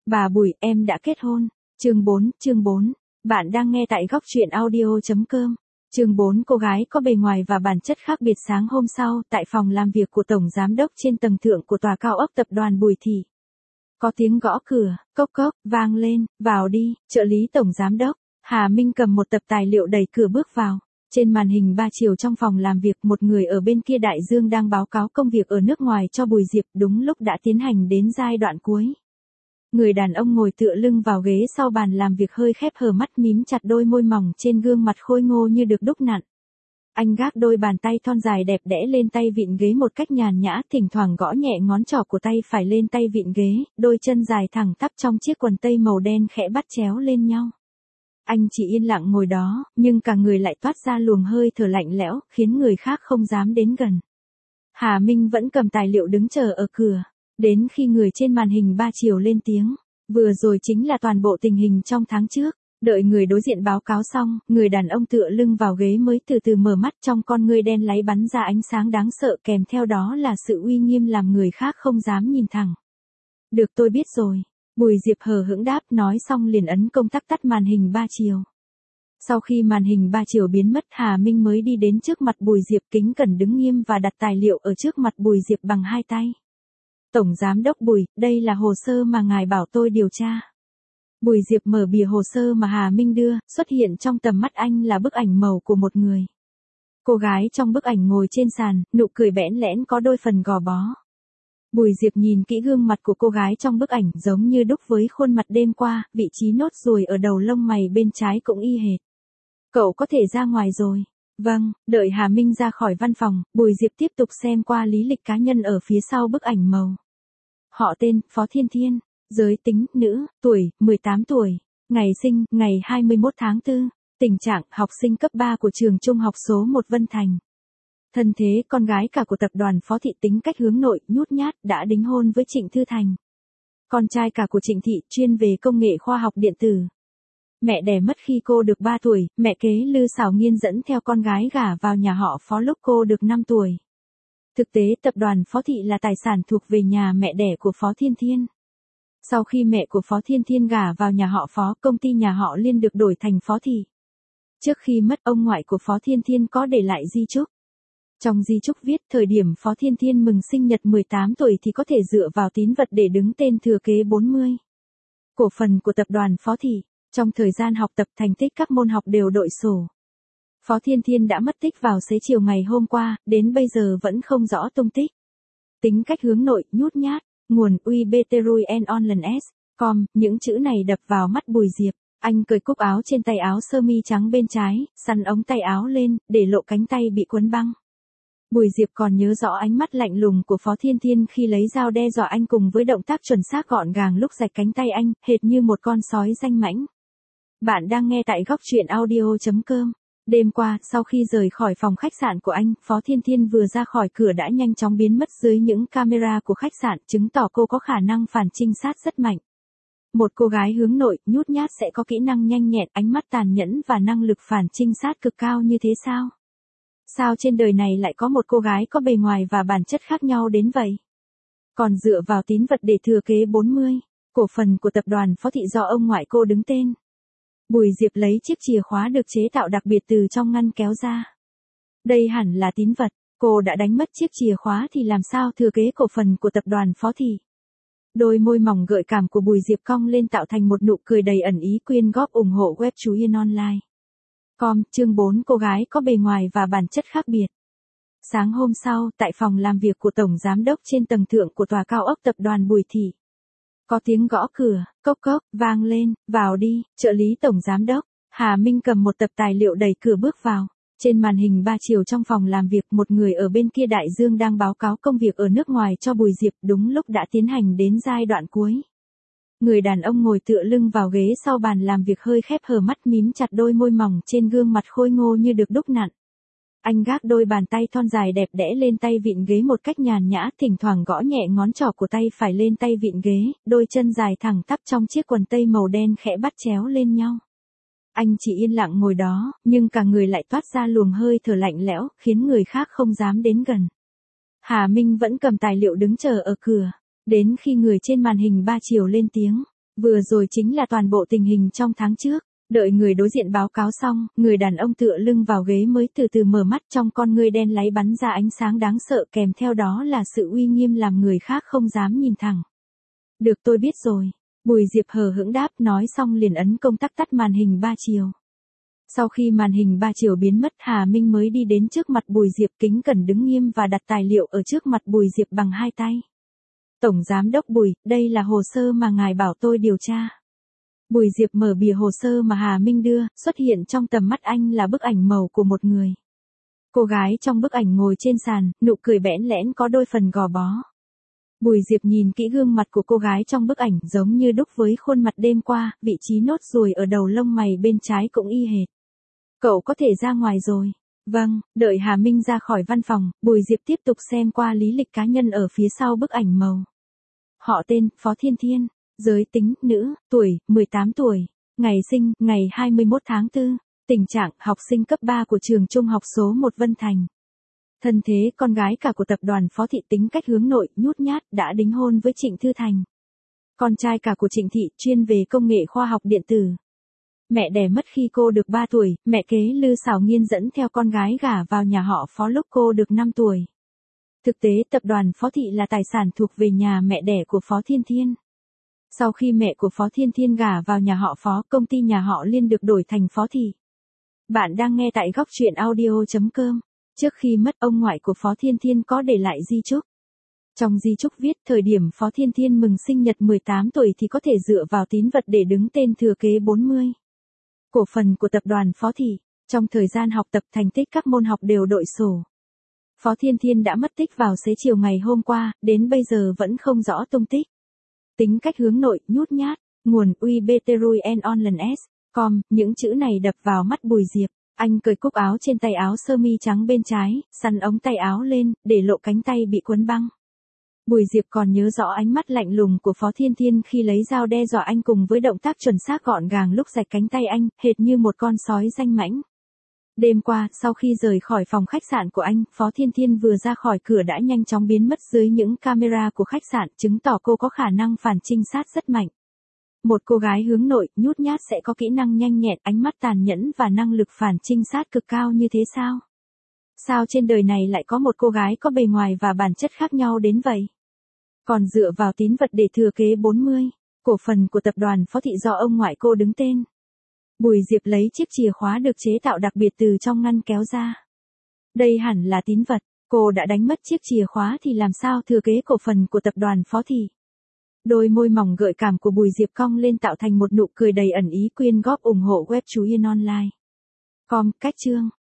Bà Bùi, em đã kết hôn. Chương 4. Bạn đang nghe tại góc truyện audio.com. Chương 4. Cô gái có bề ngoài và bản chất khác biệt. Sáng hôm sau, tại phòng làm việc của Tổng Giám đốc trên tầng thượng của tòa cao ốc tập đoàn Bùi Thị. Có tiếng gõ cửa, cốc cốc, vang lên, vào đi, trợ lý Tổng Giám đốc. Hà Minh cầm một tập tài liệu đẩy cửa bước vào. Trên màn hình 3 chiều trong phòng làm việc, một người ở bên kia đại dương đang báo cáo công việc ở nước ngoài cho Bùi Diệp, đúng lúc đã tiến hành đến giai đoạn cuối. Người đàn ông ngồi tựa lưng vào ghế sau bàn làm việc, hơi khép hờ mắt, mím chặt đôi môi mỏng trên gương mặt khôi ngô như được đúc nặn. Anh gác đôi bàn tay thon dài đẹp đẽ lên tay vịn ghế một cách nhàn nhã, thỉnh thoảng gõ nhẹ ngón trỏ của tay phải lên tay vịn ghế, đôi chân dài thẳng tắp trong chiếc quần tây màu đen khẽ bắt chéo lên nhau. Anh chỉ yên lặng ngồi đó, nhưng cả người lại toát ra luồng hơi thở lạnh lẽo, khiến người khác không dám đến gần. Hà Minh vẫn cầm tài liệu đứng chờ ở cửa. Đến khi người trên màn hình 3 chiều lên tiếng, vừa rồi chính là toàn bộ tình hình trong tháng trước. Đợi người đối diện báo cáo xong, người đàn ông tựa lưng vào ghế mới từ từ mở mắt, trong con ngươi đen láy bắn ra ánh sáng đáng sợ, kèm theo đó là sự uy nghiêm làm người khác không dám nhìn thẳng. Được, tôi biết rồi. Bùi Diệp hờ hững đáp, nói xong liền ấn công tắc tắt màn hình 3 chiều. Sau khi màn hình 3 chiều biến mất, Hà Minh mới đi đến trước mặt Bùi Diệp, kính cẩn đứng nghiêm và đặt tài liệu ở trước mặt Bùi Diệp bằng hai tay. Tổng Giám đốc Bùi, đây là hồ sơ mà ngài bảo tôi điều tra. Bùi Diệp mở bìa hồ sơ mà Hà Minh đưa, xuất hiện trong tầm mắt anh là bức ảnh màu của một người. Cô gái trong bức ảnh ngồi trên sàn, nụ cười bẽn lẽn có đôi phần gò bó. Bùi Diệp nhìn kỹ gương mặt của cô gái trong bức ảnh, giống như đúc với khuôn mặt đêm qua, vị trí nốt ruồi ở đầu lông mày bên trái cũng y hệt. Cậu có thể ra ngoài rồi. Vâng, đợi Hà Minh ra khỏi văn phòng, Bùi Diệp tiếp tục xem qua lý lịch cá nhân ở phía sau bức ảnh màu. Họ tên, Phó Thiên Thiên. Giới tính, nữ, tuổi, 18 tuổi. Ngày sinh, ngày 21 tháng 4. Tình trạng, học sinh cấp 3 của trường trung học số 1 Vân Thành. Thân thế, con gái cả của tập đoàn Phó Thị, tính cách hướng nội, nhút nhát, đã đính hôn với Trịnh Thư Thành. Con trai cả của Trịnh Thị, chuyên về công nghệ khoa học điện tử. Mẹ đẻ mất khi cô được 3 tuổi, mẹ kế Lư Sảo Nghiên dẫn theo con gái gả vào nhà họ Phó lúc cô được 5 tuổi. Thực tế, tập đoàn Phó Thị là tài sản thuộc về nhà mẹ đẻ của Phó Thiên Thiên. Sau khi mẹ của Phó Thiên Thiên gả vào nhà họ Phó, công ty nhà họ Liên được đổi thành Phó Thị. Trước khi mất, ông ngoại của Phó Thiên Thiên có để lại di chúc. Trong di chúc viết, thời điểm Phó Thiên Thiên mừng sinh nhật 18 tuổi thì có thể dựa vào tín vật để đứng tên thừa kế 40. Cổ phần của tập đoàn Phó Thị. Trong thời gian học tập, thành tích các môn học đều đội sổ. Phó Thiên Thiên đã mất tích vào xế chiều ngày hôm qua, đến bây giờ vẫn không rõ tung tích. Tính cách hướng nội, nhút nhát. Nguồn UIBTRUI and Online.com, những chữ này đập vào mắt Bùi Diệp. Anh cởi cúc áo trên tay áo sơ mi trắng bên trái, xắn ống tay áo lên, để lộ cánh tay bị quấn băng. Bùi Diệp còn nhớ rõ ánh mắt lạnh lùng của Phó Thiên Thiên khi lấy dao đe dọa anh, cùng với động tác chuẩn xác gọn gàng lúc rạch cánh tay anh, hệt như một con sói danh mãnh. Bạn đang nghe tại góc truyện audio.com. Đêm qua, sau khi rời khỏi phòng khách sạn của anh, Phó Thiên Thiên vừa ra khỏi cửa đã nhanh chóng biến mất dưới những camera của khách sạn, chứng tỏ cô có khả năng phản trinh sát rất mạnh. Một cô gái hướng nội, nhút nhát sẽ có kỹ năng nhanh nhẹn, ánh mắt tàn nhẫn và năng lực phản trinh sát cực cao như thế sao? Sao trên đời này lại có một cô gái có bề ngoài và bản chất khác nhau đến vậy? Còn dựa vào tín vật để thừa kế 40, cổ phần của tập đoàn Phó Thị do ông ngoại cô đứng tên. Bùi Diệp lấy chiếc chìa khóa được chế tạo đặc biệt từ trong ngăn kéo ra. Đây hẳn là tín vật, cô đã đánh mất chiếc chìa khóa thì làm sao thừa kế cổ phần của tập đoàn Phó Thị. Đôi môi mỏng gợi cảm của Bùi Diệp cong lên tạo thành một nụ cười đầy ẩn ý, quyên góp ủng hộ web Chú Yên Online. Chương 4. Cô gái có bề ngoài và bản chất khác biệt. Sáng hôm sau, tại phòng làm việc của Tổng Giám đốc trên tầng thượng của tòa cao ốc tập đoàn Bùi Thị. Có tiếng gõ cửa, cốc cốc, vang lên, vào đi, trợ lý Tổng Giám đốc. Hà Minh cầm một tập tài liệu đẩy cửa bước vào. Trên màn hình 3 chiều trong phòng làm việc, một người ở bên kia đại dương đang báo cáo công việc ở nước ngoài cho Bùi Diệp, đúng lúc đã tiến hành đến giai đoạn cuối. Người đàn ông ngồi tựa lưng vào ghế sau bàn làm việc, hơi khép hờ mắt, mím chặt đôi môi mỏng trên gương mặt khôi ngô như được đúc nặn. Anh gác đôi bàn tay thon dài đẹp đẽ lên tay vịn ghế một cách nhàn nhã, thỉnh thoảng gõ nhẹ ngón trỏ của tay phải lên tay vịn ghế, đôi chân dài thẳng tắp trong chiếc quần tây màu đen khẽ bắt chéo lên nhau. Anh chỉ yên lặng ngồi đó, nhưng cả người lại toát ra luồng hơi thở lạnh lẽo, khiến người khác không dám đến gần. Hà Minh vẫn cầm tài liệu đứng chờ ở cửa. Đến khi người trên màn hình 3 chiều lên tiếng, Vừa rồi chính là toàn bộ tình hình trong tháng trước. Đợi người đối diện báo cáo xong, người đàn ông tựa lưng vào ghế mới từ từ mở mắt, trong con ngươi đen láy bắn ra ánh sáng đáng sợ, kèm theo đó là sự uy nghiêm làm người khác không dám nhìn thẳng. Được, tôi biết rồi. Bùi Diệp hờ hững đáp, nói xong liền ấn công tắc tắt màn hình 3 chiều. Sau khi màn hình 3 chiều biến mất, Hà Minh mới đi đến trước mặt Bùi Diệp, kính cẩn đứng nghiêm và đặt tài liệu ở trước mặt Bùi Diệp bằng 2 tay. Tổng Giám đốc Bùi, đây là hồ sơ mà ngài bảo tôi điều tra. Bùi Diệp mở bìa hồ sơ mà Hà Minh đưa, xuất hiện trong tầm mắt anh là bức ảnh màu của một người. Cô gái trong bức ảnh ngồi trên sàn, nụ cười bẽn lẽn có đôi phần gò bó. Bùi Diệp nhìn kỹ gương mặt của cô gái trong bức ảnh, giống như đúc với khuôn mặt đêm qua, vị trí nốt ruồi ở đầu lông mày bên trái cũng y hệt. Cậu có thể ra ngoài rồi. Vâng, đợi Hà Minh ra khỏi văn phòng, Bùi Diệp tiếp tục xem qua lý lịch cá nhân ở phía sau bức ảnh màu. Họ tên, Phó Thiên Thiên. Giới tính, nữ, tuổi, 18 tuổi. Ngày sinh, ngày 21 tháng 4. Tình trạng, học sinh cấp 3 của trường trung học số 1 Vân Thành. Thân thế, con gái cả của tập đoàn Phó Thị, tính cách hướng nội, nhút nhát, đã đính hôn với Trịnh Thư Thành. Con trai cả của Trịnh Thị, chuyên về công nghệ khoa học điện tử. Mẹ đẻ mất khi cô được 3 tuổi, mẹ kế Lư Xảo Nghiên dẫn theo con gái gả vào nhà họ Phó lúc cô được 5 tuổi. Thực tế, tập đoàn Phó Thị là tài sản thuộc về nhà mẹ đẻ của Phó Thiên Thiên. Sau khi mẹ của Phó Thiên Thiên gả vào nhà họ Phó, công ty nhà họ Liên được đổi thành Phó Thị. Bạn đang nghe tại góc truyện audio.com. Trước khi mất, ông ngoại của Phó Thiên Thiên có để lại di chúc. Trong di chúc viết, thời điểm Phó Thiên Thiên mừng sinh nhật 18 tuổi thì có thể dựa vào tín vật để đứng tên thừa kế 40. Cổ phần của tập đoàn Phó Thị. Trong thời gian học tập, thành tích các môn học đều đội sổ. Phó Thiên Thiên đã mất tích vào xế chiều ngày hôm qua, đến bây giờ vẫn không rõ tung tích. Tính cách hướng nội, nhút nhát. Nguồn ubtruenonline.com. Những chữ này đập vào mắt Bùi Diệp. Anh cởi cúc áo trên tay áo sơ mi trắng bên trái, xăn ống tay áo lên, để lộ cánh tay bị quấn băng. Bùi Diệp còn nhớ rõ ánh mắt lạnh lùng của Phó Thiên Thiên khi lấy dao đe dọa anh, cùng với động tác chuẩn xác gọn gàng lúc rạch cánh tay anh, hệt như một con sói danh mãnh. Đêm qua, sau khi rời khỏi phòng khách sạn của anh, Phó Thiên Thiên vừa ra khỏi cửa đã nhanh chóng biến mất dưới những camera của khách sạn, chứng tỏ cô có khả năng phản trinh sát rất mạnh. Một cô gái hướng nội, nhút nhát sẽ có kỹ năng nhanh nhẹn, ánh mắt tàn nhẫn và năng lực phản trinh sát cực cao như thế sao? Sao trên đời này lại có một cô gái có bề ngoài và bản chất khác nhau đến vậy? Còn dựa vào tín vật để thừa kế 40, cổ phần của tập đoàn Phó Thị do ông ngoại cô đứng tên. Bùi Diệp lấy chiếc chìa khóa được chế tạo đặc biệt từ trong ngăn kéo ra. Đây hẳn là tín vật, cô đã đánh mất chiếc chìa khóa thì làm sao thừa kế cổ phần của tập đoàn Phó Thị. Đôi môi mỏng gợi cảm của Bùi Diệp cong lên tạo thành một nụ cười đầy ẩn ý, quyên góp ủng hộ web chú Yên Online. Com, cách chương.